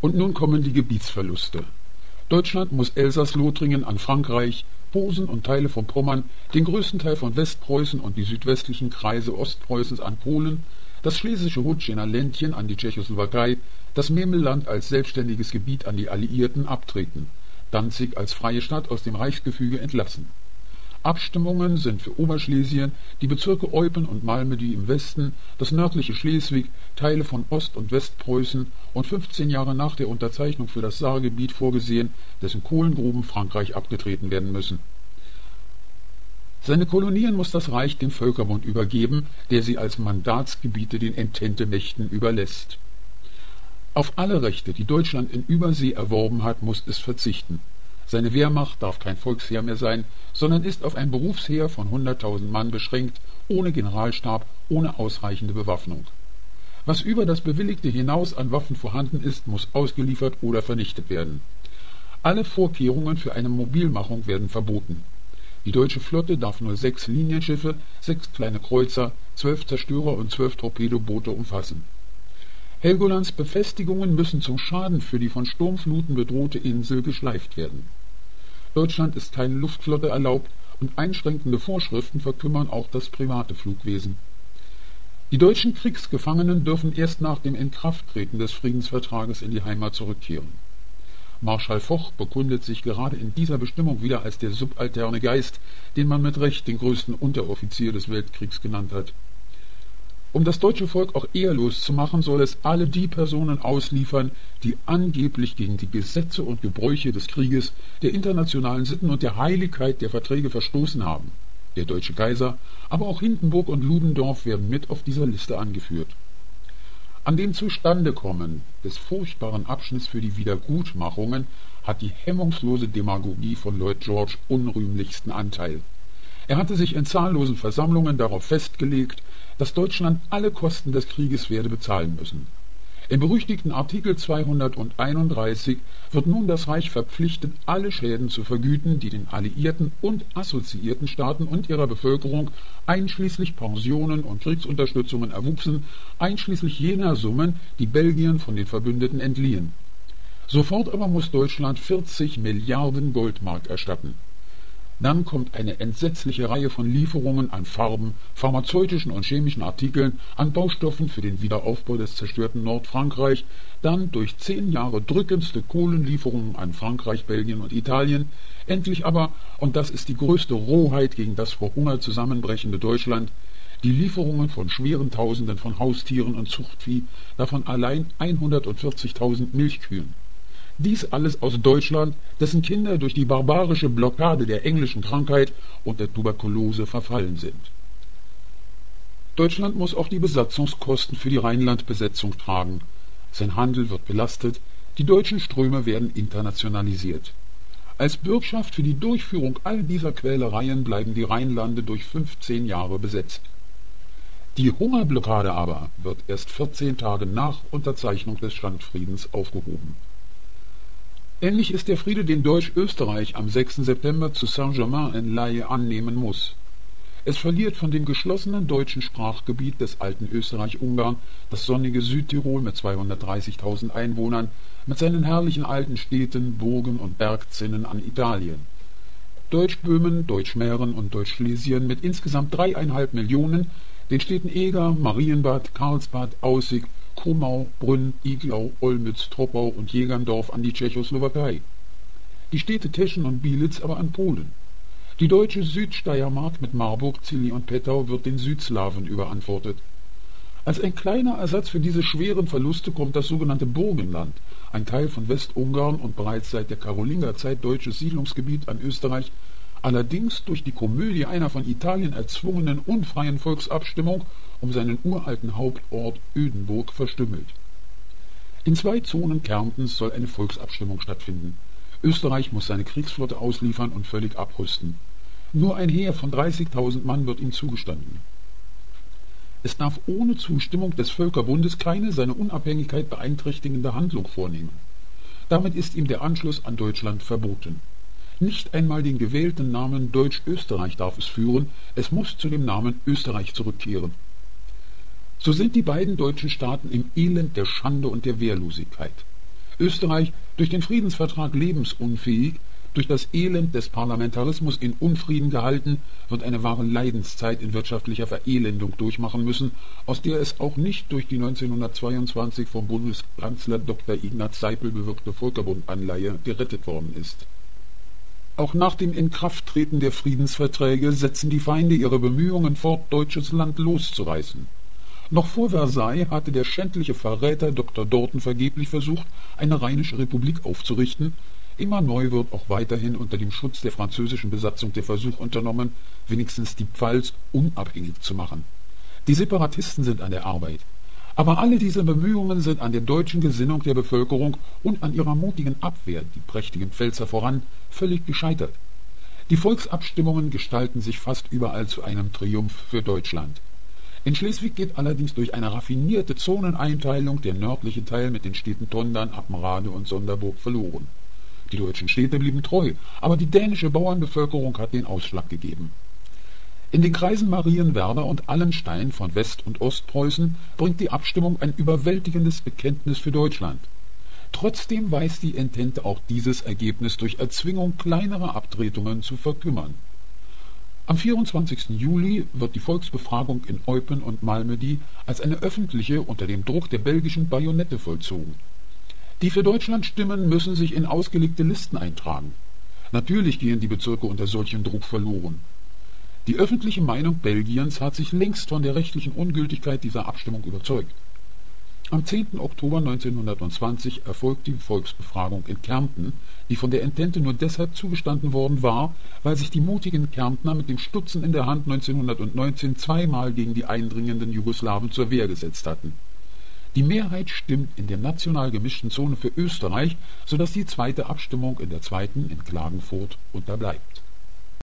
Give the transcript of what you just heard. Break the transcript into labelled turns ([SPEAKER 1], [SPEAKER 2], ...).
[SPEAKER 1] Und nun kommen die Gebietsverluste. Deutschland muss Elsass-Lothringen an Frankreich, Posen und Teile von Pommern, den größten Teil von Westpreußen und die südwestlichen Kreise Ostpreußens an Polen, das schlesische Hutschener Ländchen an die Tschechoslowakei, das Memelland als selbstständiges Gebiet an die Alliierten abtreten, Danzig als freie Stadt aus dem Reichsgefüge entlassen. Abstimmungen sind für Oberschlesien, die Bezirke Eupen und Malmedy im Westen, das nördliche Schleswig, Teile von Ost- und Westpreußen und 15 Jahre nach der Unterzeichnung für das Saargebiet vorgesehen, dessen Kohlengruben Frankreich abgetreten werden müssen. Seine Kolonien muss das Reich dem Völkerbund übergeben, der sie als Mandatsgebiete den Ententemächten überlässt. Auf alle Rechte, die Deutschland in Übersee erworben hat, muss es verzichten. Seine Wehrmacht darf kein Volksheer mehr sein, sondern ist auf ein Berufsheer von 100.000 Mann beschränkt, ohne Generalstab, ohne ausreichende Bewaffnung. Was über das Bewilligte hinaus an Waffen vorhanden ist, muss ausgeliefert oder vernichtet werden. Alle Vorkehrungen für eine Mobilmachung werden verboten. Die deutsche Flotte darf nur 6 Linienschiffe, 6 kleine Kreuzer, 12 Zerstörer und 12 Torpedoboote umfassen. Helgolands Befestigungen müssen zum Schaden für die von Sturmfluten bedrohte Insel geschleift werden. Deutschland ist keine Luftflotte erlaubt und einschränkende Vorschriften verkümmern auch das private Flugwesen. Die deutschen Kriegsgefangenen dürfen erst nach dem Inkrafttreten des Friedensvertrages in die Heimat zurückkehren. Marschall Foch bekundet sich gerade in dieser Bestimmung wieder als der subalterne Geist, den man mit Recht den größten Unteroffizier des Weltkriegs genannt hat. Um das deutsche Volk auch ehrlos zu machen, soll es alle die Personen ausliefern, die angeblich gegen die Gesetze und Gebräuche des Krieges, der internationalen Sitten und der Heiligkeit der Verträge verstoßen haben. Der deutsche Kaiser, aber auch Hindenburg und Ludendorff werden mit auf dieser Liste angeführt. An dem Zustandekommen des furchtbaren Abschnitts für die Wiedergutmachungen hat die hemmungslose Demagogie von Lloyd George unrühmlichsten Anteil. Er hatte sich in zahllosen Versammlungen darauf festgelegt, dass Deutschland alle Kosten des Krieges werde bezahlen müssen. Im berüchtigten Artikel 231 wird nun das Reich verpflichtet, alle Schäden zu vergüten, die den alliierten und assoziierten Staaten und ihrer Bevölkerung einschließlich Pensionen und Kriegsunterstützungen erwuchsen, einschließlich jener Summen, die Belgien von den Verbündeten entliehen. Sofort aber muss Deutschland 40 Milliarden Goldmark erstatten. Dann kommt eine entsetzliche Reihe von Lieferungen an Farben, pharmazeutischen und chemischen Artikeln, an Baustoffen für den Wiederaufbau des zerstörten Nordfrankreich, dann durch 10 Jahre drückendste Kohlenlieferungen an Frankreich, Belgien und Italien, endlich aber, und das ist die größte Rohheit gegen das vor Hunger zusammenbrechende Deutschland, die Lieferungen von schweren Tausenden von Haustieren und Zuchtvieh, davon allein 140.000 Milchkühen. Dies alles aus Deutschland, dessen Kinder durch die barbarische Blockade der englischen Krankheit und der Tuberkulose verfallen sind. Deutschland muss auch die Besatzungskosten für die Rheinlandbesetzung tragen. Sein Handel wird belastet, die deutschen Ströme werden internationalisiert. Als Bürgschaft für die Durchführung all dieser Quälereien bleiben die Rheinlande durch 15 Jahre besetzt. Die Hungerblockade aber wird erst 14 Tage nach Unterzeichnung des Standfriedens aufgehoben. Ähnlich ist der Friede, den Deutsch-Österreich am 6. September zu Saint-Germain-en-Laye annehmen muss. Es verliert von dem geschlossenen deutschen Sprachgebiet des alten Österreich-Ungarn das sonnige Südtirol mit 230.000 Einwohnern, mit seinen herrlichen alten Städten, Burgen und Bergzinnen an Italien. Deutschböhmen, Deutschmähren und Deutschschlesien mit insgesamt 3,5 Millionen, den Städten Eger, Marienbad, Karlsbad, Aussig, Krummau, Brünn, Iglau, Olmütz, Troppau und Jägerndorf an die Tschechoslowakei. Die Städte Teschen und Bielitz aber an Polen. Die deutsche Südsteiermark mit Marburg, Zilly und Pettau wird den Südslawen überantwortet. Als ein kleiner Ersatz für diese schweren Verluste kommt das sogenannte Burgenland, ein Teil von Westungarn und bereits seit der Karolingerzeit deutsches Siedlungsgebiet an Österreich, allerdings durch die Komödie einer von Italien erzwungenen unfreien Volksabstimmung um seinen uralten Hauptort Ödenburg verstümmelt. In 2 Zonen Kärntens soll eine Volksabstimmung stattfinden. Österreich muss seine Kriegsflotte ausliefern und völlig abrüsten. Nur ein Heer von 30.000 Mann wird ihm zugestanden. Es darf ohne Zustimmung des Völkerbundes keine seine Unabhängigkeit beeinträchtigende Handlung vornehmen. Damit ist ihm der Anschluss an Deutschland verboten. Nicht einmal den gewählten Namen Deutsch-Österreich darf es führen, es muss zu dem Namen Österreich zurückkehren. So sind die beiden deutschen Staaten im Elend der Schande und der Wehrlosigkeit. Österreich, durch den Friedensvertrag lebensunfähig, durch das Elend des Parlamentarismus in Unfrieden gehalten, wird eine wahre Leidenszeit in wirtschaftlicher Verelendung durchmachen müssen, aus der es auch nicht durch die 1922 vom Bundeskanzler Dr. Ignaz Seipel bewirkte Völkerbundanleihe gerettet worden ist. Auch nach dem Inkrafttreten der Friedensverträge setzen die Feinde ihre Bemühungen fort, deutsches Land loszureißen. Noch vor Versailles hatte der schändliche Verräter Dr. Dorten vergeblich versucht, eine rheinische Republik aufzurichten. Immer neu wird auch weiterhin unter dem Schutz der französischen Besatzung der Versuch unternommen, wenigstens die Pfalz unabhängig zu machen. Die Separatisten sind an der Arbeit. Aber alle diese Bemühungen sind an der deutschen Gesinnung der Bevölkerung und an ihrer mutigen Abwehr, die prächtigen Pfälzer voran, völlig gescheitert. Die Volksabstimmungen gestalten sich fast überall zu einem Triumph für Deutschland. In Schleswig geht allerdings durch eine raffinierte Zoneneinteilung der nördliche Teil mit den Städten Tondern, Appenrade und Sonderburg verloren. Die deutschen Städte blieben treu, aber die dänische Bauernbevölkerung hat den Ausschlag gegeben. In den Kreisen Marienwerder und Allenstein von West- und Ostpreußen bringt die Abstimmung ein überwältigendes Bekenntnis für Deutschland. Trotzdem weiß die Entente auch dieses Ergebnis durch Erzwingung kleinerer Abtretungen zu verkümmern. Am 24. Juli wird die Volksbefragung in Eupen und Malmedy als eine öffentliche unter dem Druck der belgischen Bajonette vollzogen. Die für Deutschland stimmen, müssen sich in ausgelegte Listen eintragen. Natürlich gehen die Bezirke unter solchem Druck verloren. Die öffentliche Meinung Belgiens hat sich längst von der rechtlichen Ungültigkeit dieser Abstimmung überzeugt. Am 10. Oktober 1920 erfolgt die Volksbefragung in Kärnten, die von der Entente nur deshalb zugestanden worden war, weil sich die mutigen Kärntner mit dem Stutzen in der Hand 1919 zweimal gegen die eindringenden Jugoslawen zur Wehr gesetzt hatten. Die Mehrheit stimmt in der national gemischten Zone für Österreich, sodass die zweite Abstimmung in der zweiten in Klagenfurt unterbleibt.